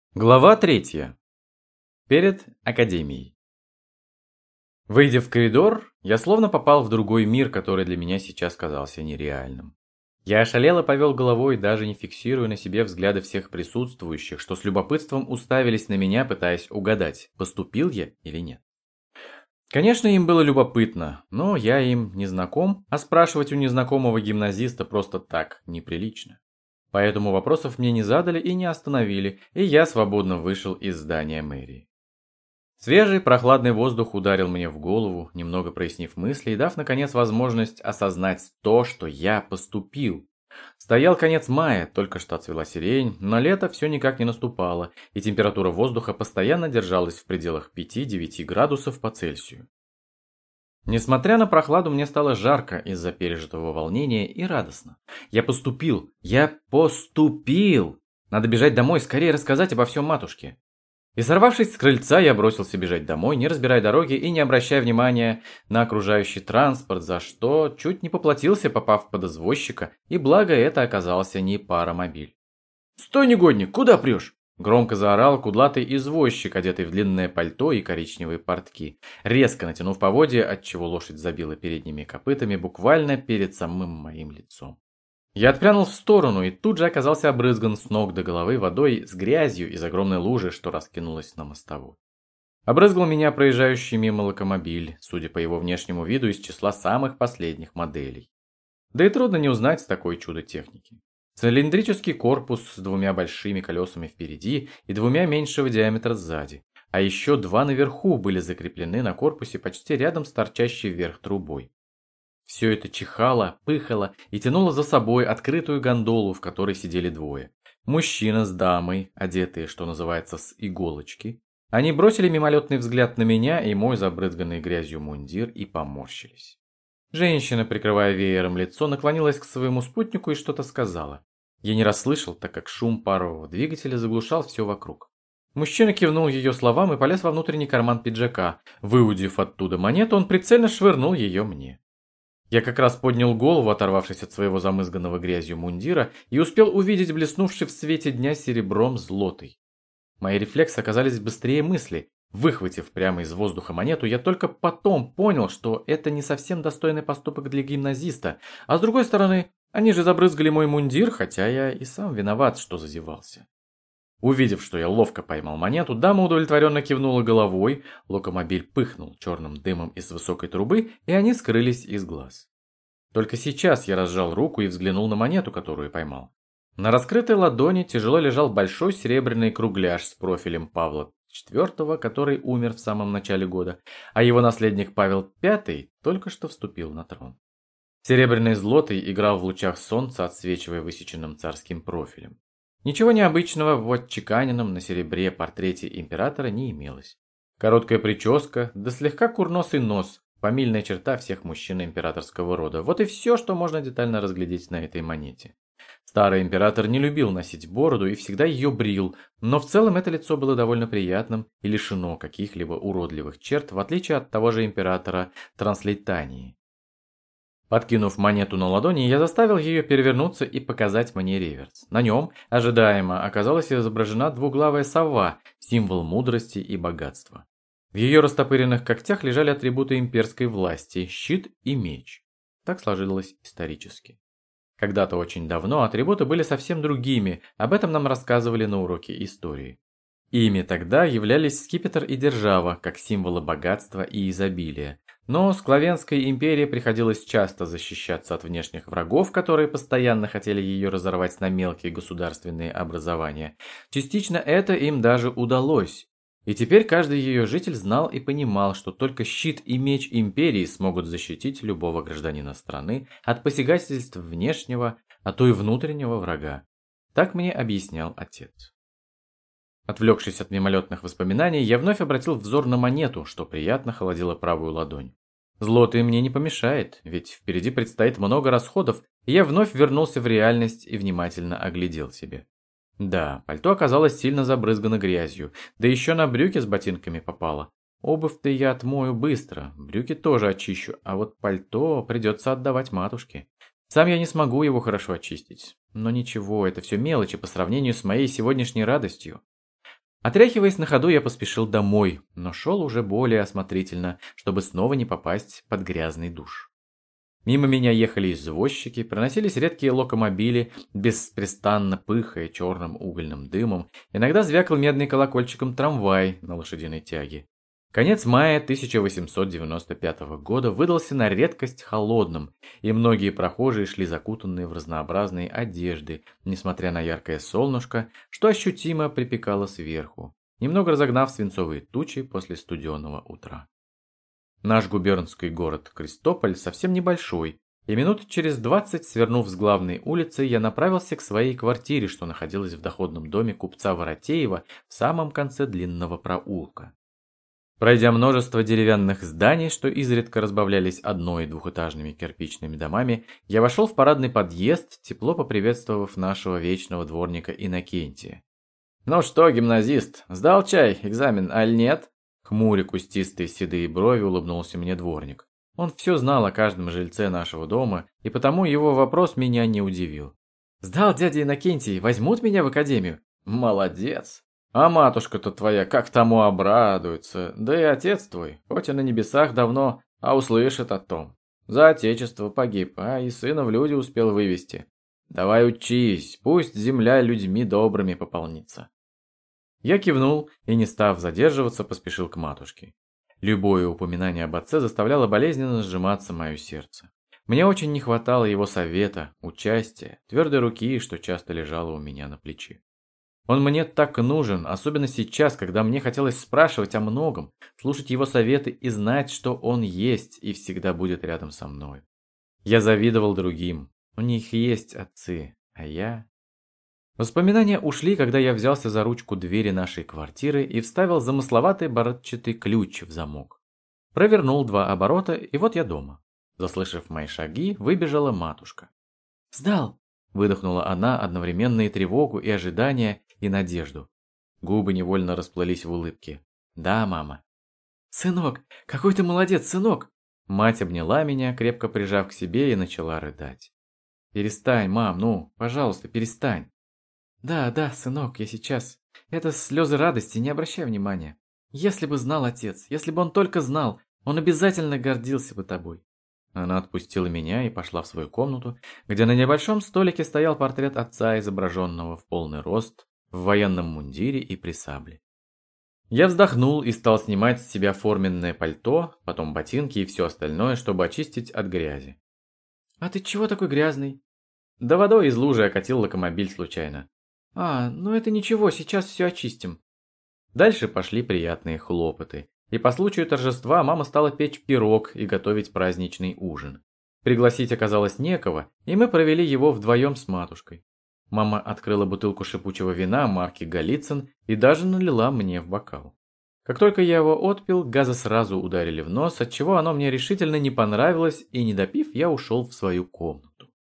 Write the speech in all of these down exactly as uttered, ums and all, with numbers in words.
Глава третья. Перед академией. Выйдя в коридор, я словно попал в другой мир, который для меня сейчас казался нереальным. Я ошалело повел головой, даже не фиксируя на себе взгляды всех присутствующих, что с любопытством уставились на меня, пытаясь угадать, поступил я или нет. Конечно, им было любопытно, но я им не знаком, а спрашивать у незнакомого гимназиста просто так неприлично. Поэтому вопросов мне не задали и не остановили, и я свободно вышел из здания мэрии. Свежий прохладный воздух ударил мне в голову, немного прояснив мысли и дав, наконец, возможность осознать то, что я поступил. Стоял конец мая, только что отцвела сирень, но лето все никак не наступало, и температура воздуха постоянно держалась в пределах пяти-девяти градусов по Цельсию. Несмотря на прохладу, мне стало жарко из-за пережитого волнения и радостно. Я поступил! Я поступил! Надо бежать домой, скорее рассказать обо всем матушке. И сорвавшись с крыльца, я бросился бежать домой, не разбирая дороги и не обращая внимания на окружающий транспорт, за что чуть не поплатился, попав под извозчика, и благо это оказался не паромобиль. «Стой, негодник, куда прешь?» Громко заорал кудлатый извозчик, одетый в длинное пальто и коричневые портки, резко натянув поводья, отчего лошадь забила передними копытами буквально перед самым моим лицом. Я отпрянул в сторону и тут же оказался обрызган с ног до головы водой с грязью из огромной лужи, что раскинулась на мостовой. Обрызгал меня проезжающий мимо локомобиль, судя по его внешнему виду, из числа самых последних моделей. Да и трудно не узнать такой чудо техники. Цилиндрический корпус с двумя большими колесами впереди и двумя меньшего диаметра сзади, а еще два наверху были закреплены на корпусе почти рядом с торчащей вверх трубой. Все это чихало, пыхало и тянуло за собой открытую гондолу, в которой сидели двое. Мужчина с дамой, одетые, что называется, с иголочки. Они бросили мимолетный взгляд на меня и мой забрызганный грязью мундир и поморщились. Женщина, прикрывая веером лицо, наклонилась к своему спутнику и что-то сказала. Я не расслышал, так как шум парового двигателя заглушал все вокруг. Мужчина кивнул ее словам и полез во внутренний карман пиджака. Выудив оттуда монету, он прицельно швырнул ее мне. Я как раз поднял голову, оторвавшись от своего замызганного грязью мундира, и успел увидеть блеснувший в свете дня серебром злотый. Мои рефлексы оказались быстрее мысли. Выхватив прямо из воздуха монету, я только потом понял, что это не совсем достойный поступок для гимназиста, а с другой стороны, они же забрызгали мой мундир, хотя я и сам виноват, что зазевался. Увидев, что я ловко поймал монету, дама удовлетворенно кивнула головой, локомобиль пыхнул черным дымом из высокой трубы, и они скрылись из глаз. Только сейчас я разжал руку и взглянул на монету, которую поймал. На раскрытой ладони тяжело лежал большой серебряный кругляш с профилем Павла четвёртого, который умер в самом начале года, а его наследник Павел пятый только что вступил на трон. Серебряный злотый играл в лучах солнца, отсвечивая высеченным царским профилем. Ничего необычного в отчеканенном на серебре портрете императора не имелось. Короткая прическа, да слегка курносый нос, фамильная черта всех мужчин императорского рода. Вот и все, что можно детально разглядеть на этой монете. Старый император не любил носить бороду и всегда ее брил, но в целом это лицо было довольно приятным и лишено каких-либо уродливых черт, в отличие от того же императора Транслейтании. Подкинув монету на ладони, я заставил ее перевернуться и показать мне реверс. На нем, ожидаемо, оказалась изображена двуглавая сова, символ мудрости и богатства. В ее растопыренных когтях лежали атрибуты имперской власти – щит и меч. Так сложилось исторически. Когда-то очень давно атрибуты были совсем другими, об этом нам рассказывали на уроке истории. Ими тогда являлись скипетр и держава, как символы богатства и изобилия. Но Склавенской империи приходилось часто защищаться от внешних врагов, которые постоянно хотели ее разорвать на мелкие государственные образования. Частично это им даже удалось. И теперь каждый ее житель знал и понимал, что только щит и меч империи смогут защитить любого гражданина страны от посягательств внешнего, а то и внутреннего врага. Так мне объяснял отец. Отвлекшись от мимолетных воспоминаний, я вновь обратил взор на монету, что приятно холодило правую ладонь. Злотый мне не помешает, ведь впереди предстоит много расходов, и я вновь вернулся в реальность и внимательно оглядел себя. Да, пальто оказалось сильно забрызгано грязью, да еще на брюки с ботинками попало. Обувь-то я отмою быстро, брюки тоже очищу, а вот пальто придется отдавать матушке. Сам я не смогу его хорошо очистить. Но ничего, это все мелочи по сравнению с моей сегодняшней радостью. Отряхиваясь на ходу, я поспешил домой, но шел уже более осмотрительно, чтобы снова не попасть под грязный душ. Мимо меня ехали извозчики, проносились редкие локомобили, беспрестанно пыхая черным угольным дымом, иногда звякал медный колокольчиком трамвай на лошадиной тяге. Конец мая тысяча восемьсот девяносто пятого года выдался на редкость холодным, и многие прохожие шли закутанные в разнообразные одежды, несмотря на яркое солнышко, что ощутимо припекало сверху, немного разогнав свинцовые тучи после студеного утра. Наш губернский город Крестополь совсем небольшой, и минут через двадцать, свернув с главной улицы, я направился к своей квартире, что находилась в доходном доме купца Воротеева в самом конце длинного проулка. Пройдя множество деревянных зданий, что изредка разбавлялись одно- и двухэтажными кирпичными домами, я вошел в парадный подъезд, тепло поприветствовав нашего вечного дворника Иннокентия. «Ну что, гимназист, сдал чай, экзамен, аль нет?» Хмуря кустистые седые брови улыбнулся мне дворник. Он все знал о каждом жильце нашего дома, и потому его вопрос меня не удивил. «Сдал, дядя Иннокентий, возьмут меня в академию?» «Молодец! А матушка-то твоя как тому обрадуется, да и отец твой, хоть и на небесах давно, а услышит о том. За отечество погиб, а и сына в люди успел вывести. Давай учись, пусть земля людьми добрыми пополнится». Я кивнул и, не став задерживаться, поспешил к матушке. Любое упоминание об отце заставляло болезненно сжиматься мое сердце. Мне очень не хватало его совета, участия, твердой руки, что часто лежала у меня на плече. Он мне так нужен, особенно сейчас, когда мне хотелось спрашивать о многом, слушать его советы и знать, что он есть и всегда будет рядом со мной. Я завидовал другим. У них есть отцы, а я... Воспоминания ушли, когда я взялся за ручку двери нашей квартиры и вставил замысловатый барабанчатый ключ в замок. Провернул два оборота, и вот я дома. Заслышав мои шаги, выбежала матушка. «Сдал!» – выдохнула она одновременно и тревогу, и ожидание, и надежду. Губы невольно расплылись в улыбке. «Да, мама». «Сынок, какой ты молодец, сынок!» Мать обняла меня, крепко прижав к себе, и начала рыдать. «Перестань, мам, ну, пожалуйста, перестань». «Да, да, сынок, я сейчас. Это слезы радости, не обращай внимания. Если бы знал отец, если бы он только знал, он обязательно гордился бы тобой». Она отпустила меня и пошла в свою комнату, где на небольшом столике стоял портрет отца, изображенного в полный рост, в военном мундире и при сабле. Я вздохнул и стал снимать с себя форменное пальто, потом ботинки и все остальное, чтобы очистить от грязи. «А ты чего такой грязный?» «Да водой из лужи окатил локомобиль случайно». «А, ну это ничего, сейчас все очистим». Дальше пошли приятные хлопоты. И по случаю торжества мама стала печь пирог и готовить праздничный ужин. Пригласить оказалось некого, и мы провели его вдвоем с матушкой. Мама открыла бутылку шипучего вина марки Голицын и даже налила мне в бокал. Как только я его отпил, газы сразу ударили в нос, отчего оно мне решительно не понравилось, и не допив, я ушел в свою комнату.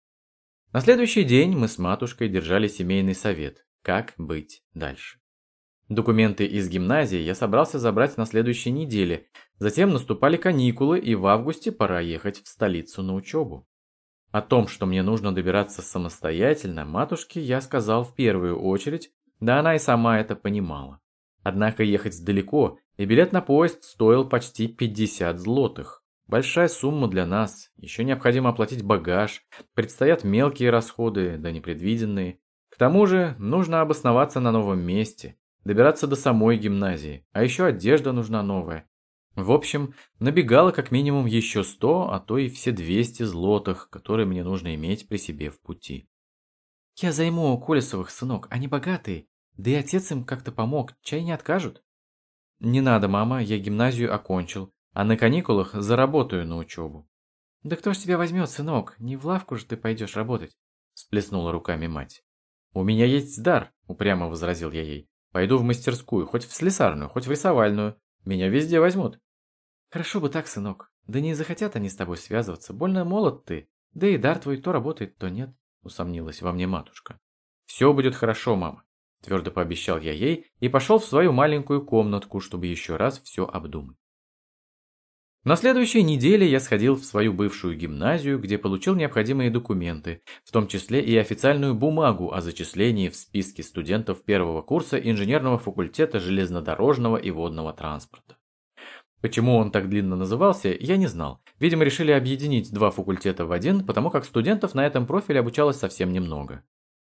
На следующий день мы с матушкой держали семейный совет, как быть дальше. Документы из гимназии я собрался забрать на следующей неделе, затем наступали каникулы, и в августе пора ехать в столицу на учебу. О том, что мне нужно добираться самостоятельно, матушке я сказал в первую очередь, да она и сама это понимала. Однако ехать далеко, и билет на поезд стоил почти пятьдесят злотых. Большая сумма для нас, еще необходимо оплатить багаж, предстоят мелкие расходы, да непредвиденные. К тому же нужно обосноваться на новом месте, добираться до самой гимназии, а еще одежда нужна новая. В общем, набегало как минимум еще сто, а то и все двести злотых, которые мне нужно иметь при себе в пути. «Я займу у Колесовых, сынок, они богатые, да и отец им как-то помог, чай не откажут?» «Не надо, мама, я гимназию окончил, а на каникулах заработаю на учебу». «Да кто ж тебя возьмет, сынок, не в лавку же ты пойдешь работать», всплеснула руками мать. «У меня есть дар», упрямо возразил я ей. «Пойду в мастерскую, хоть в слесарную, хоть в рисовальную. Меня везде возьмут». «Хорошо бы так, сынок. Да не захотят они с тобой связываться. Больно молод ты. Да и дар твой то работает, то нет», усомнилась во мне матушка. «Все будет хорошо, мама», твердо пообещал я ей и пошел в свою маленькую комнатку, чтобы еще раз все обдумать. На следующей неделе я сходил в свою бывшую гимназию, где получил необходимые документы, в том числе и официальную бумагу о зачислении в списке студентов первого курса инженерного факультета железнодорожного и водного транспорта. Почему он так длинно назывался, я не знал. Видимо, решили объединить два факультета в один, потому как студентов на этом профиле обучалось совсем немного.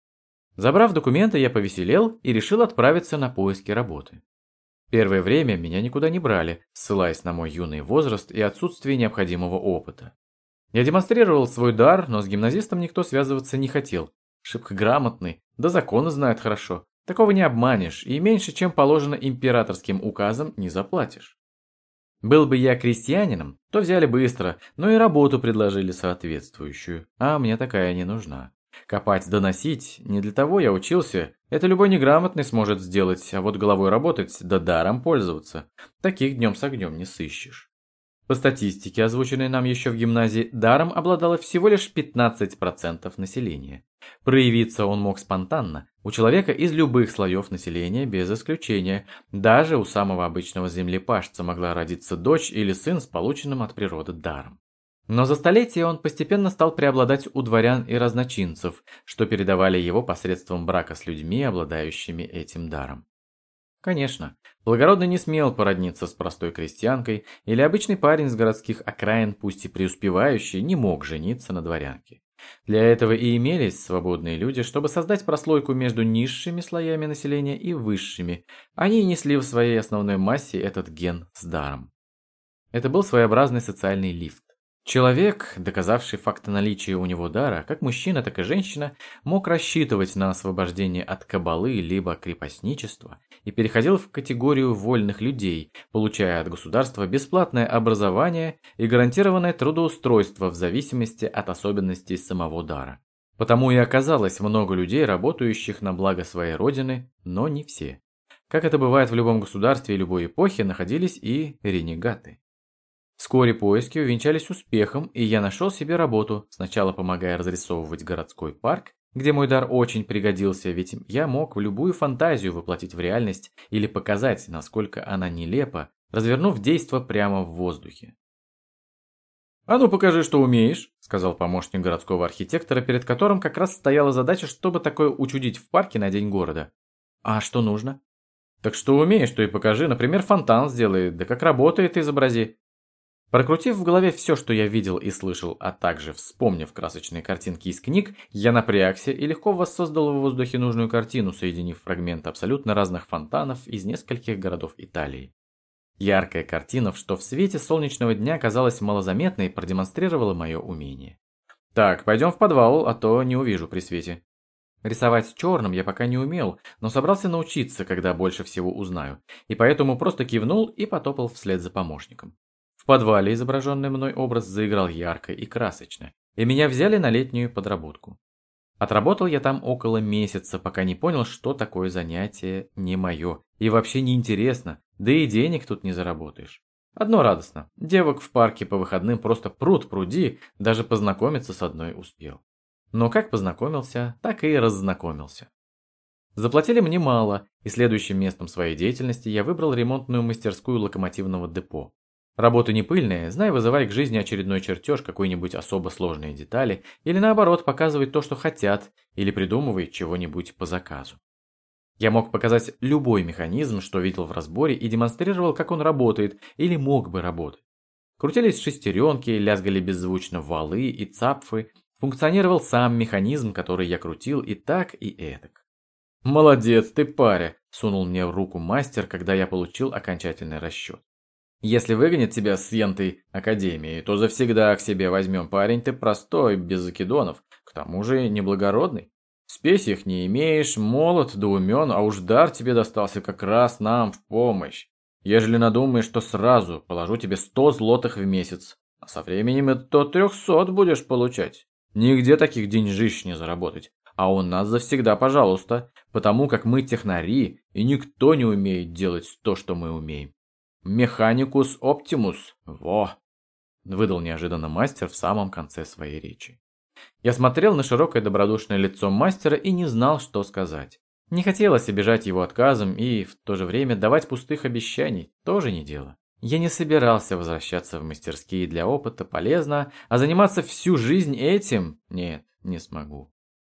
Забрав документы, я повеселел и решил отправиться на поиски работы. Первое время меня никуда не брали, ссылаясь на мой юный возраст и отсутствие необходимого опыта. Я демонстрировал свой дар, но с гимназистом никто связываться не хотел. Шибко грамотный, да законы знает хорошо. Такого не обманешь, и меньше, чем положено императорским указом, не заплатишь. Был бы я крестьянином, то взяли быстро, но и работу предложили соответствующую, а мне такая не нужна. Копать, доносить, не для того я учился, это любой неграмотный сможет сделать, а вот головой работать, да даром пользоваться, таких днем с огнем не сыщешь. По статистике, озвученной нам еще в гимназии, даром обладало всего лишь пятнадцать процентов населения. Проявиться он мог спонтанно, у человека из любых слоев населения без исключения, даже у самого обычного землепашца могла родиться дочь или сын с полученным от природы даром. Но за столетия он постепенно стал преобладать у дворян и разночинцев, что передавали его посредством брака с людьми, обладающими этим даром. Конечно, благородный не смел породниться с простой крестьянкой, или обычный парень с городских окраин, пусть и преуспевающий, не мог жениться на дворянке. Для этого и имелись свободные люди, чтобы создать прослойку между низшими слоями населения и высшими. Они несли в своей основной массе этот ген с даром. Это был своеобразный социальный лифт. Человек, доказавший факт наличия у него дара, как мужчина, так и женщина, мог рассчитывать на освобождение от кабалы либо крепостничества и переходил в категорию вольных людей, получая от государства бесплатное образование и гарантированное трудоустройство в зависимости от особенностей самого дара. Потому и оказалось много людей, работающих на благо своей родины, но не все. Как это бывает в любом государстве и любой эпохе, находились и ренегаты. Вскоре поиски увенчались успехом, и я нашел себе работу, сначала помогая разрисовывать городской парк, где мой дар очень пригодился, ведь я мог в любую фантазию воплотить в реальность или показать, насколько она нелепа, развернув действо прямо в воздухе. «А ну покажи, что умеешь», — сказал помощник городского архитектора, перед которым как раз стояла задача, чтобы такое учудить в парке на День города. «А что нужно?» «Так что умеешь, то и покажи, например, фонтан сделай, да как работает, изобрази». Прокрутив в голове все, что я видел и слышал, а также вспомнив красочные картинки из книг, я напрягся и легко воссоздал в воздухе нужную картину, соединив фрагменты абсолютно разных фонтанов из нескольких городов Италии. Яркая картина, что в свете солнечного дня казалась малозаметной, продемонстрировала мое умение. «Так, пойдем в подвал, а то не увижу при свете». Рисовать черным я пока не умел, но собрался научиться, когда больше всего узнаю, и поэтому просто кивнул и потопал вслед за помощником. В подвале изображенный мной образ заиграл ярко и красочно, и меня взяли на летнюю подработку. Отработал я там около месяца, пока не понял, что такое занятие не мое, и вообще не интересно, да и денег тут не заработаешь. Одно радостно, девок в парке по выходным просто пруд пруди, даже познакомиться с одной успел. Но как познакомился, так и раззнакомился. Заплатили мне мало, и следующим местом своей деятельности я выбрал ремонтную мастерскую локомотивного депо. Работа не пыльная, знай, вызывай к жизни очередной чертеж, какой-нибудь особо сложные детали, или наоборот, показывай то, что хотят, или придумывай чего-нибудь по заказу. Я мог показать любой механизм, что видел в разборе, и демонстрировал, как он работает, или мог бы работать. Крутились шестеренки, лязгали беззвучно валы и цапфы, функционировал сам механизм, который я крутил и так, и этак. «Молодец ты, паря!» – сунул мне в руку мастер, когда я получил окончательный расчет. «Если выгонят тебя с янтой академии, то завсегда к себе возьмем, парень, ты простой, без закидонов, к тому же неблагородный. Спесь их не имеешь, молод да умен, а уж дар тебе достался как раз нам в помощь. Ежели надумаешь, то сразу положу тебе сто злотых в месяц, а со временем и то трехсот будешь получать. Нигде таких деньжищ не заработать, а у нас завсегда пожалуйста, потому как мы технари, и никто не умеет делать то, что мы умеем. Механикус оптимус, во!» выдал неожиданно мастер в самом конце своей речи. Я смотрел на широкое добродушное лицо мастера и не знал, что сказать. Не хотелось обижать его отказом и в то же время давать пустых обещаний, тоже не дело. Я не собирался возвращаться в мастерские для опыта, полезно, а заниматься всю жизнь этим? Нет, не смогу.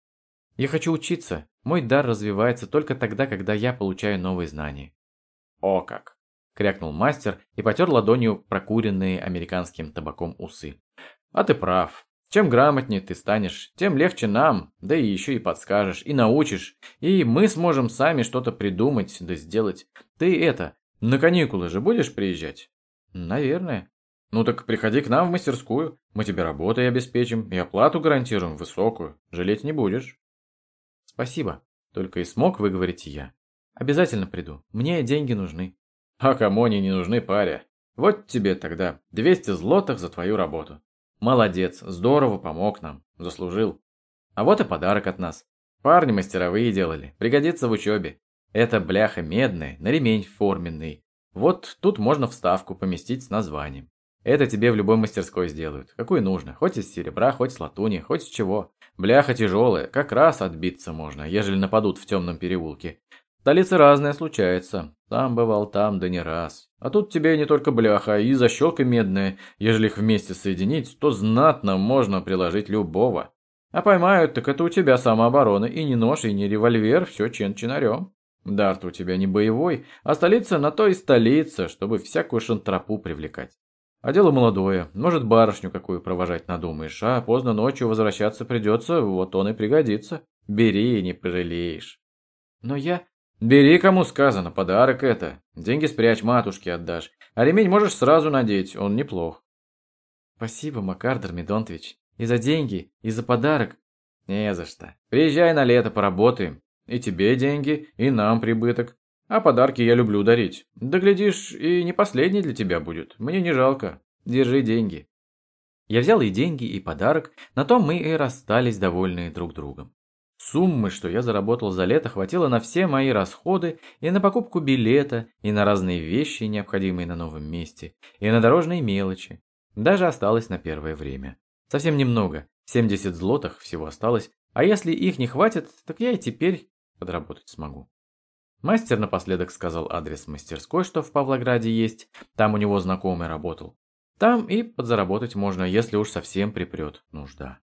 Я хочу учиться. Мой дар развивается только тогда, когда я получаю новые знания. О как! Крякнул мастер и потер ладонью прокуренные американским табаком усы. А ты прав. Чем грамотнее ты станешь, тем легче нам, да и еще и подскажешь, и научишь, и мы сможем сами что-то придумать, да сделать. Ты это, на каникулы же будешь приезжать? Наверное. Ну так приходи к нам в мастерскую, мы тебе работой обеспечим и оплату гарантируем высокую, жалеть не будешь. Спасибо, только и смог выговорить я. Обязательно приду, мне деньги нужны. А кому они не нужны, паря? Вот тебе тогда двести злотых за твою работу. Молодец, здорово помог нам, заслужил. А вот и подарок от нас. Парни мастеровые делали, пригодится в учебе. Это бляха медная, на ремень форменный. Вот тут можно вставку поместить с названием. Это тебе в любой мастерской сделают, какую нужно, хоть из серебра, хоть с латуни, хоть с чего. Бляха тяжелая, как раз отбиться можно, ежели нападут в темном переулке. В столице разное случается, сам бывал там, да не раз. А тут тебе не только бляха, и защелка медная, ежели их вместе соединить, то знатно можно приложить любого. А поймают, так это у тебя самооборона, и не нож, и не револьвер, все чин-чинарем. Дар-то у тебя не боевой, а столица на то и столица, чтобы всякую шантропу привлекать. А дело молодое, может барышню какую провожать надумаешь, а поздно ночью возвращаться придется, вот он и пригодится. Бери, не пожалеешь. Но я... Бери, кому сказано, подарок это. Деньги спрячь, матушке отдашь. А ремень можешь сразу надеть, он неплох. Спасибо, Макар Дормидонтович. И за деньги, и за подарок. Не за что. Приезжай на лето, поработаем. И тебе деньги, и нам прибыток. А подарки я люблю дарить. Да глядишь, и не последний для тебя будет. Мне не жалко. Держи деньги. Я взял и деньги, и подарок. На том мы и расстались, довольные друг другом. Суммы, что я заработал за лето, хватило на все мои расходы, и на покупку билета, и на разные вещи, необходимые на новом месте, и на дорожные мелочи. Даже осталось на первое время. Совсем немного, семьдесят злотых всего осталось, а если их не хватит, так я и теперь подработать смогу. Мастер напоследок сказал адрес мастерской, что в Павлограде есть, там у него знакомый работал. Там и подзаработать можно, если уж совсем припрет нужда.